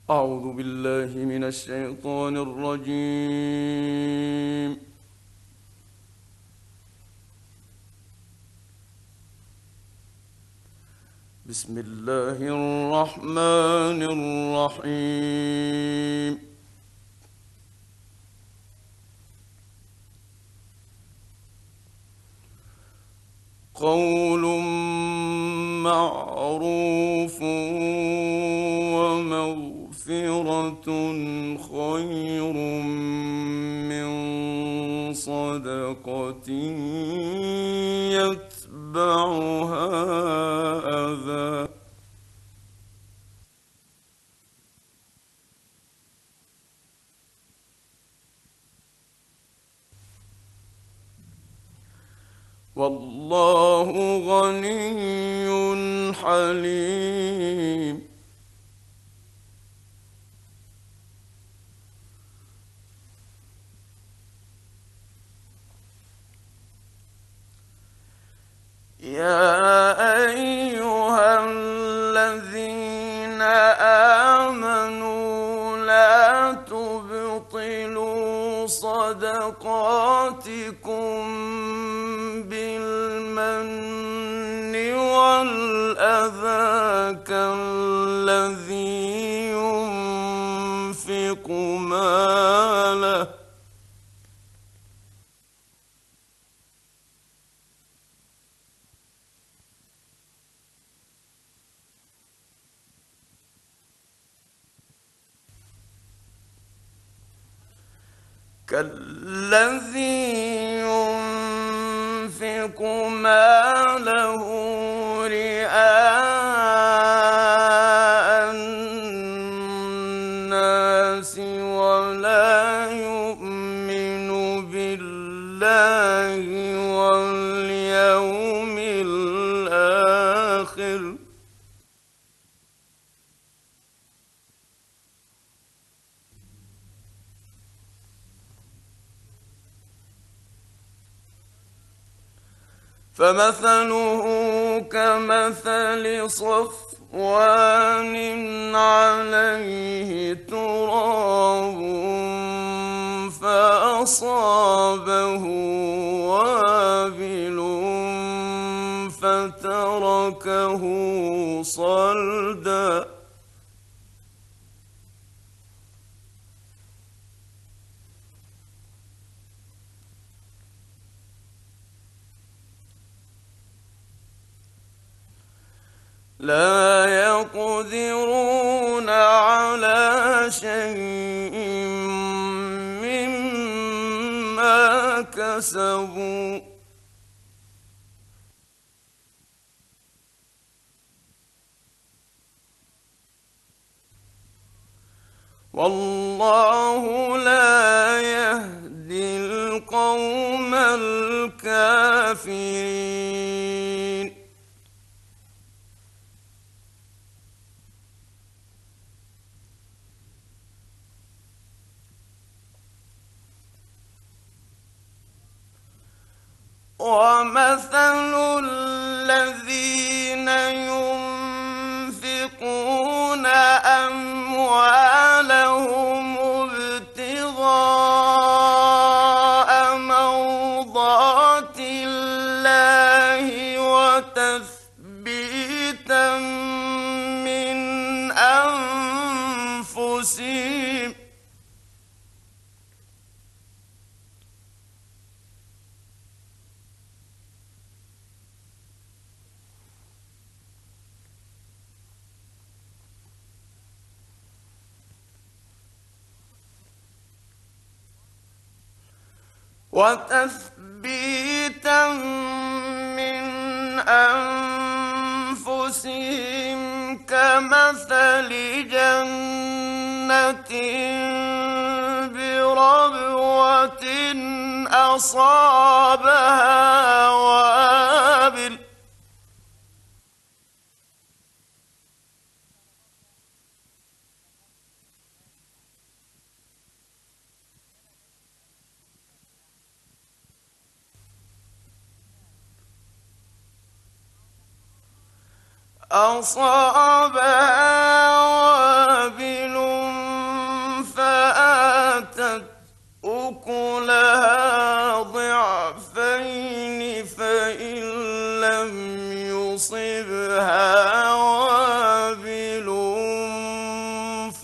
أعوذ بالله من الشيطان الرجيم. بسم الله الرحمن الرحيم. قول معروف ومغفرة خير من صدقة يتبعها أذى. والله غني حليم. يا أيها الذين آمنوا لا تبطلوا صدقاتكم بالمن والأذى كالذي ينفق ماله رئاء الناس ولا يؤمن بالله واليوم الآخر فمثله كمثل صفوان عليه تراب فأصابه وابل فتركه صلدا. لا يقدرون على شيء مما كسبوا والله لا يهدي القوم الكافرين. ومثل الذين ينفقون أموالهم ابتغاء مرضات الله وتثبيتا من أنفسهم كمثل جنة بربوة أصابها وابل أصابها وابل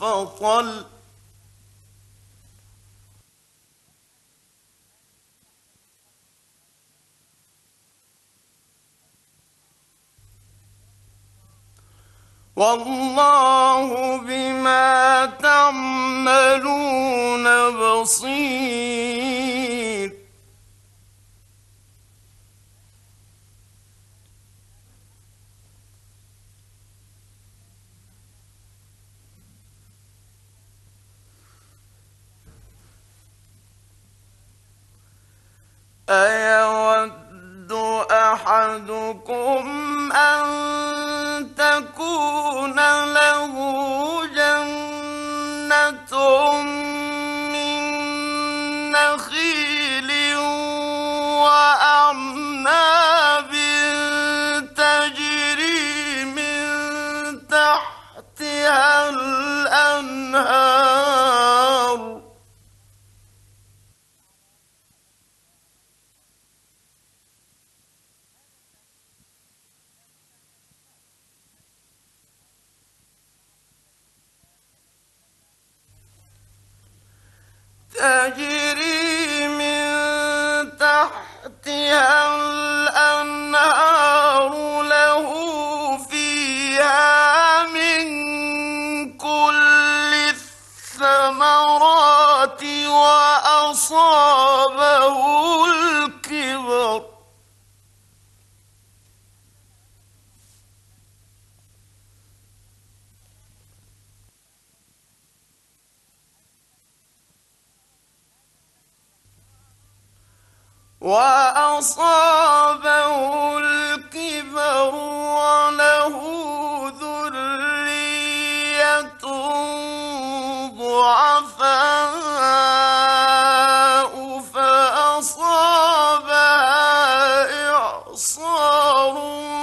فطل والله بما تعملون بصير أيود أحدكم أن تكون له جنة من نخيل وأعناب تجري من تحتها الأنهار تجري من تحتها الأنهار له فيها من كل الثمرات وأصابه الكبر وله ذرية ضعفاء فأصابها إعصار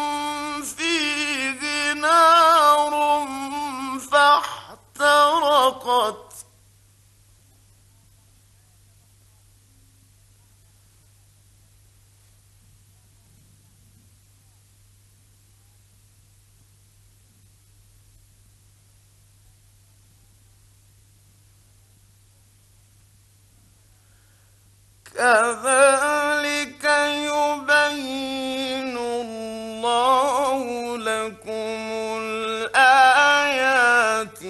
فيه نار فاحترقت كذلك يبين الله لكم الآيات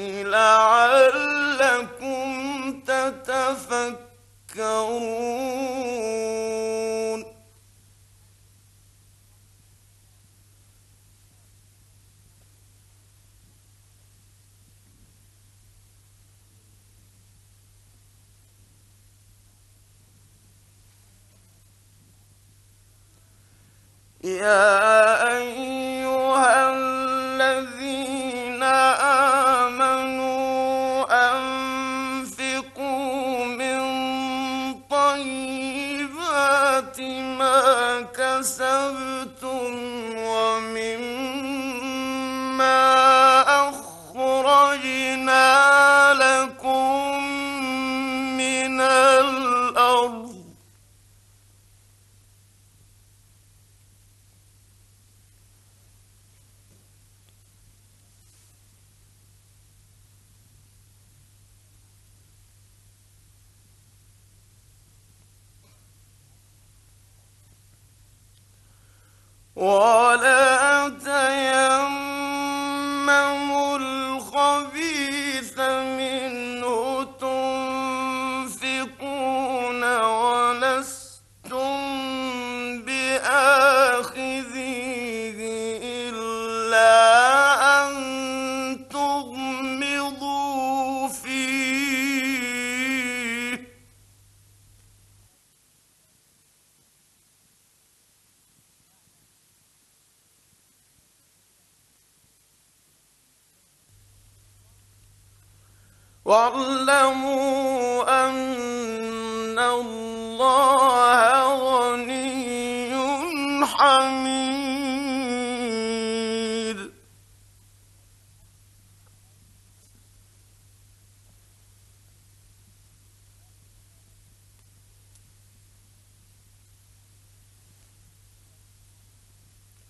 لعلكم تتفكرون يا أيها الذين آمنوا أنفقوا من طيبات ما كسبتم ومما أخرجنا لكم من الأرض ولا تيمموا الخبيث منه تنفقون ولستم بآخذيه إلا أن تغمضوا فيه واعلموا أن الله غني حميد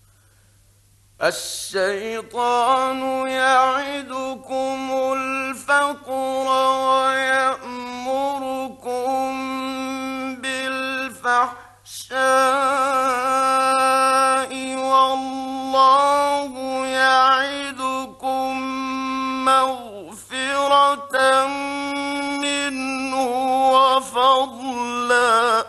الشيطان يعدكم الفقر الفقر ويأمركم بالفحشاء والله يعدكم مغفرة منه وفضلا.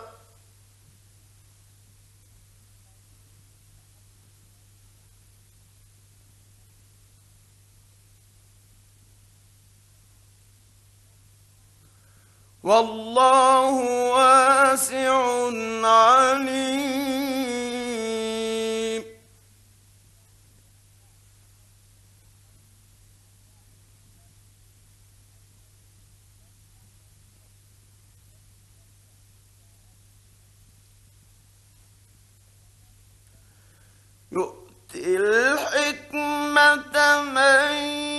والله واسع عليم. يؤتي الحكمة من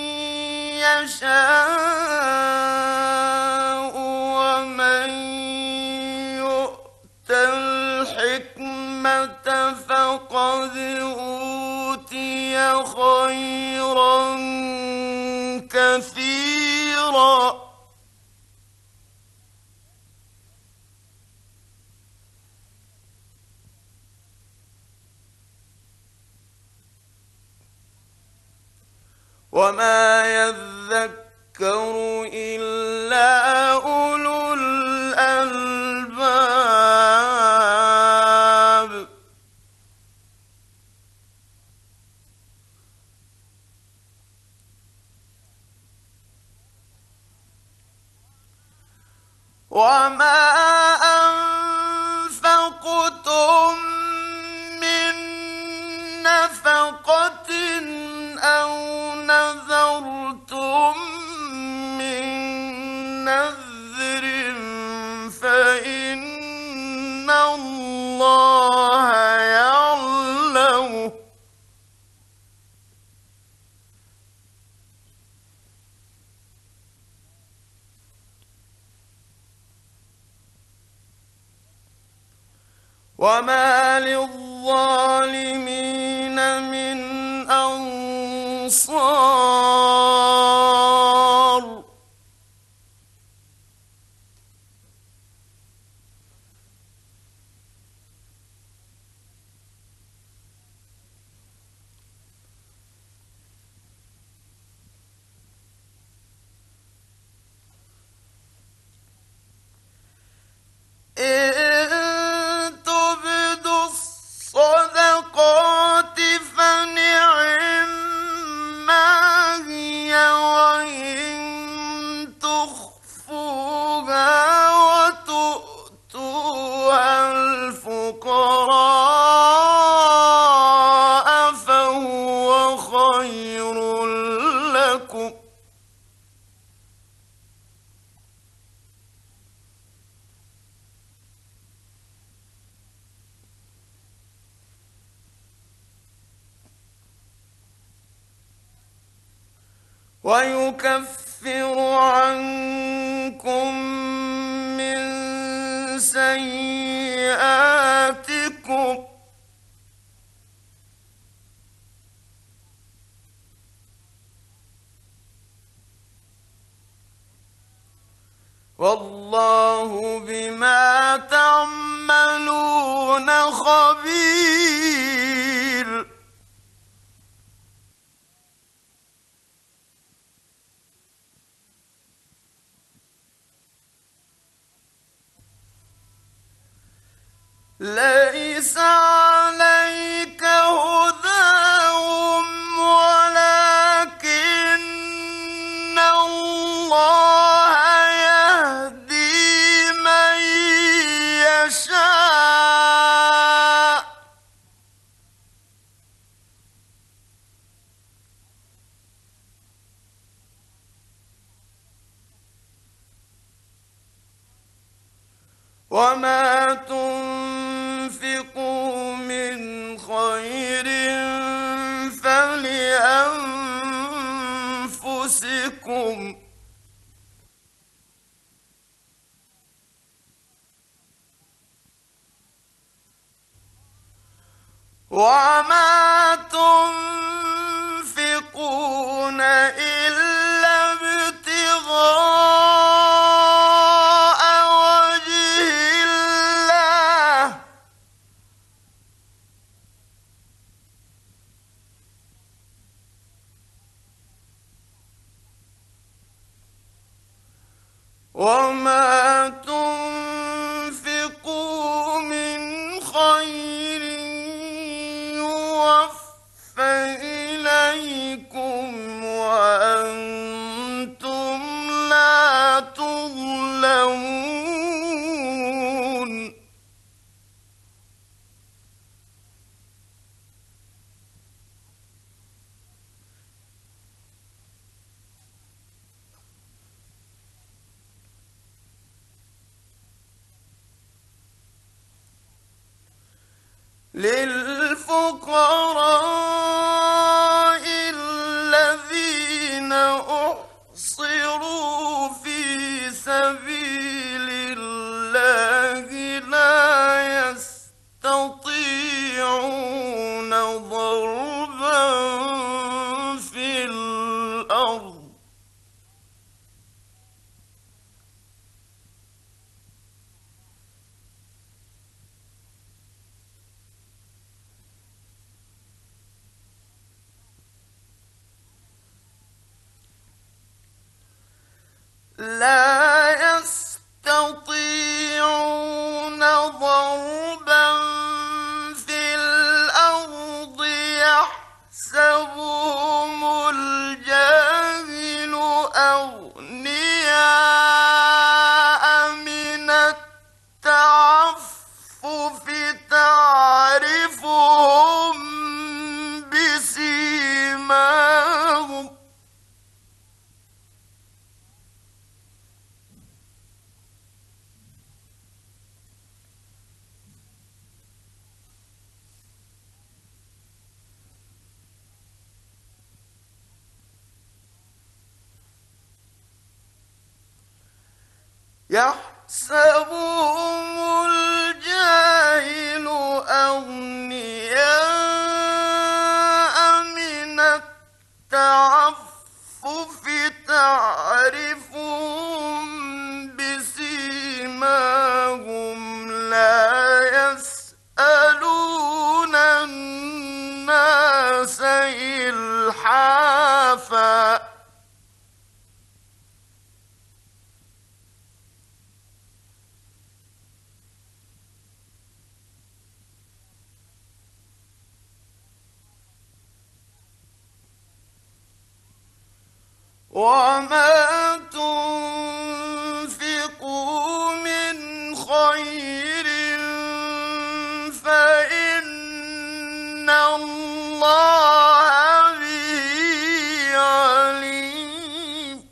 يشاء ومن يؤت الحكمة فقد أوتي خيرا كثيرا. وما يذكر إلا أولو الألباب. وما أنفقتم من نفقة أو نذرتم من نذر فإن الله يعلمه. وما للظالمين من أنصار. إن تبدوا الصدقات فنعما هي وإن تخفوها وتؤتوها الفقراء فهو خير لكم. ويكفر عنكم من سيئاتكم والله بما تعملون خبير. ليس عليك هداهم ولكن الله يهدي من يشاء. وما تنفقوا من خير فلأنفسكم وما تنفقون إلا ابتغاء وما تنفقوا من خير يوفى إليكم وأنتم لا تظلمون. للفقراء الذين أحصروا في سبيل الله لا يستطيعون ضربا في الأرض لا يستطيعون ضربا في الأرض يحسبهم الجاهل أغنياء من التعفف تعرفهم بسيماهم يحسبهم الجاهل أغنياء من التعفف تعرفهم بسيماهم لا يسألون الناس إلحافا وما تنفقوا من خير فإن الله به عليم.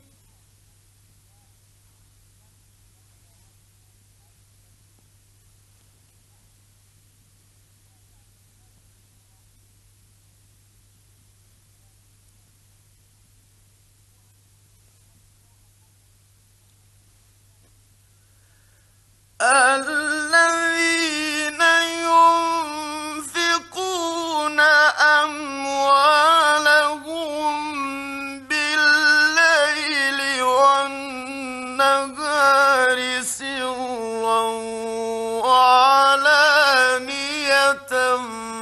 الذين ينفقون أموالهم بالليل والنهار سرا وعلانية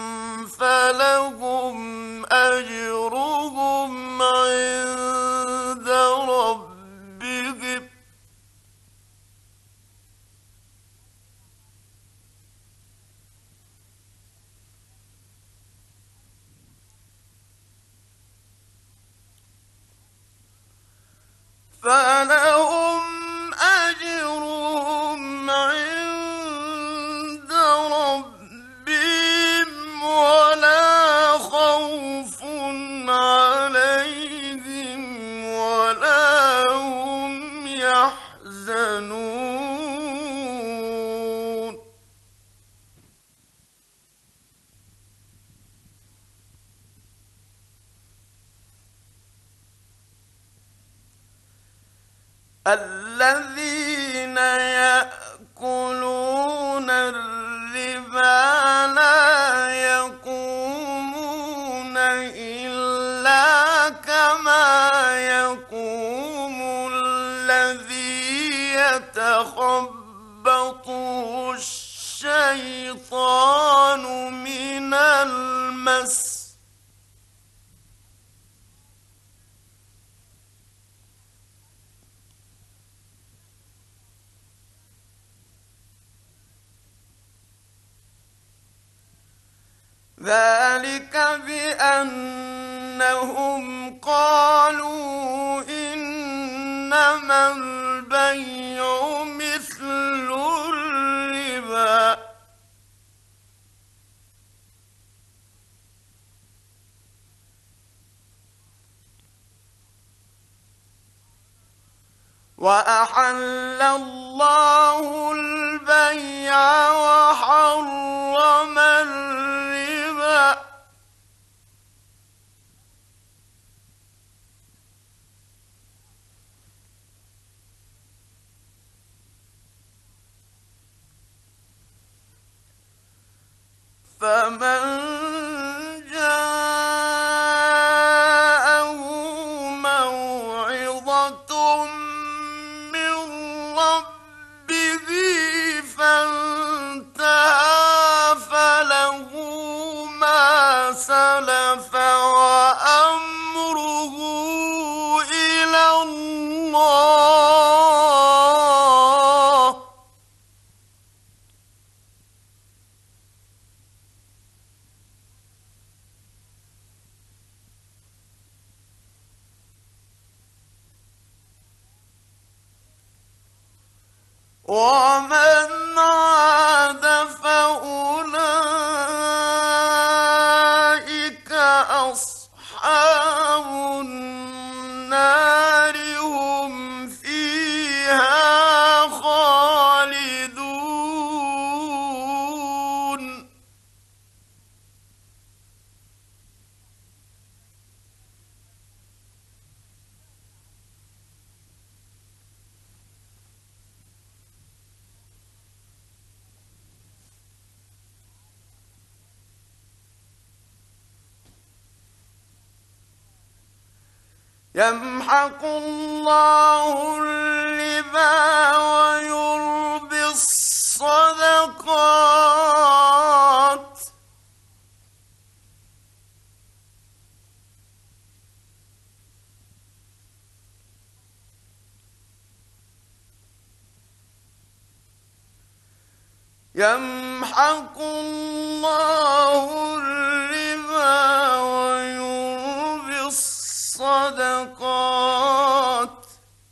فلهم أجرهم عند ربهم فلهم أجرهم عند ربهم ولا خوف عليهم ولا هم يحزنون. الذين يأكلون الربا لا يقومون إلا كما يقوم الذي يتخبطه الشيطان من المس ذلك بأنهم قالوا إنما البيع مثل الربا وأحل الله البيع وحرم الربا فمن جاءه موعظة من ربه فانتهى فله ما سلف وأمره إلى الله ومن عاد فأولئك أصحاب النار هم فيها خالدون يمحق الله الربا ويربي الصدقات يمحق الله الربا ويربي الصدقات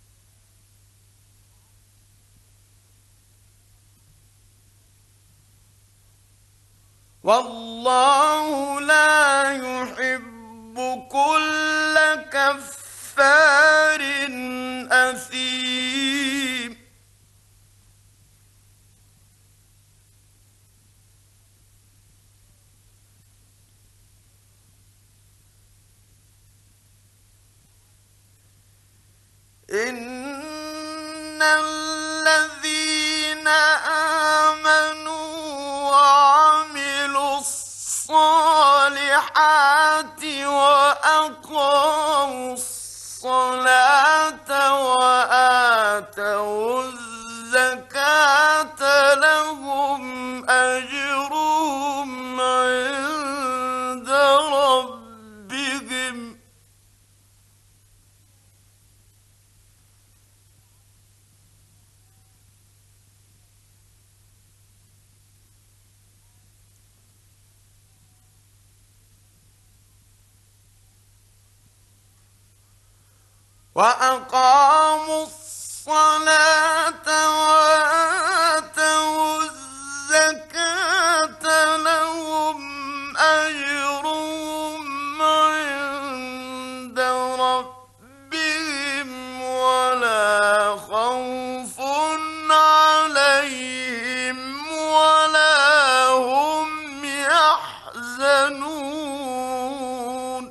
والله لا يحب كل كفار أثيم إن الذين آمنوا وعملوا الصالحات وأقاموا الصلاة وآتوا الزكاة لهم أجرهم عند ربهم وأقاموا الصلاة وآتوا الزكاة لهم أجرهم عند ربهم ولا خوف عليهم ولا هم يحزنون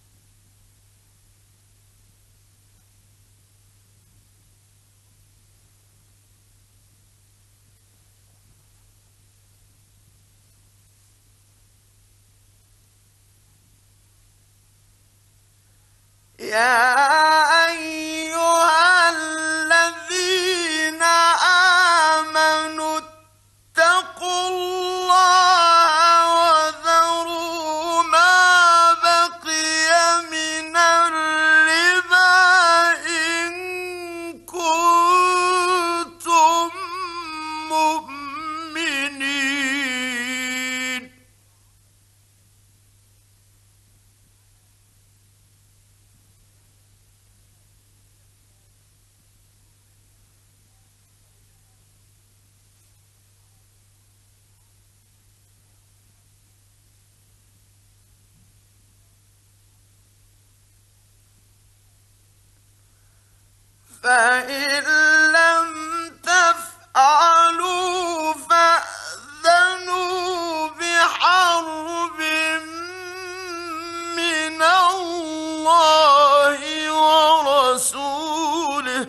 يا أيها الذين آمنوا اتقوا الله وذروا ما بقي من الربا إن كنتم مؤمنين فإن لم تفعلوا فأذنوا بحرب من الله ورسوله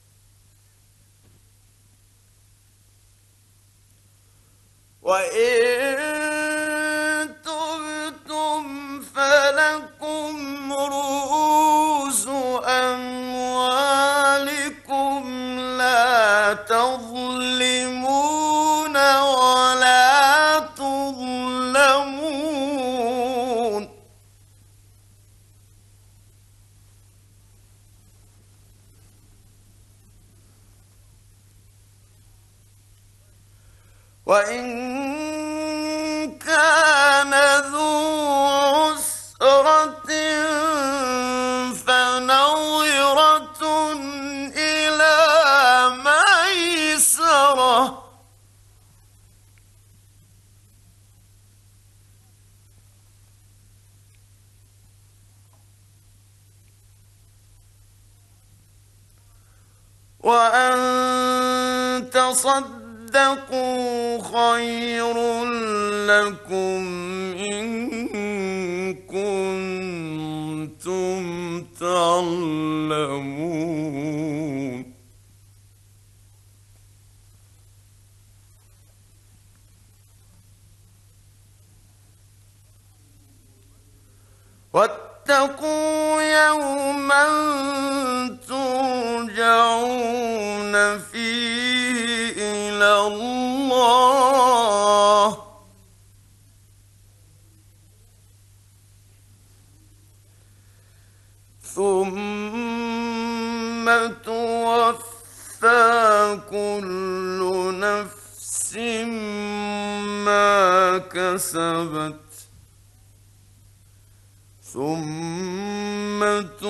وإن تبتم فلكم رؤوس أموالكم لا تظلمون ولا تظلمون وإن كان ذو عسرة فنظرة إلى ميسرة وأن تصدقوا خير لكم إن كنتم تعلمون واتقوا يوما ترجعون فيه إلى الله ثم توفى كل نفس ما كسبت ثم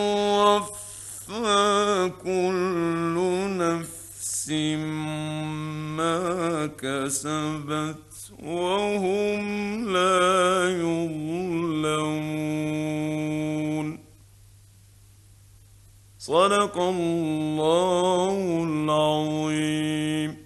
توفى كل نفس ما كسبت وهم لا يظلمون صدق الله العظيم.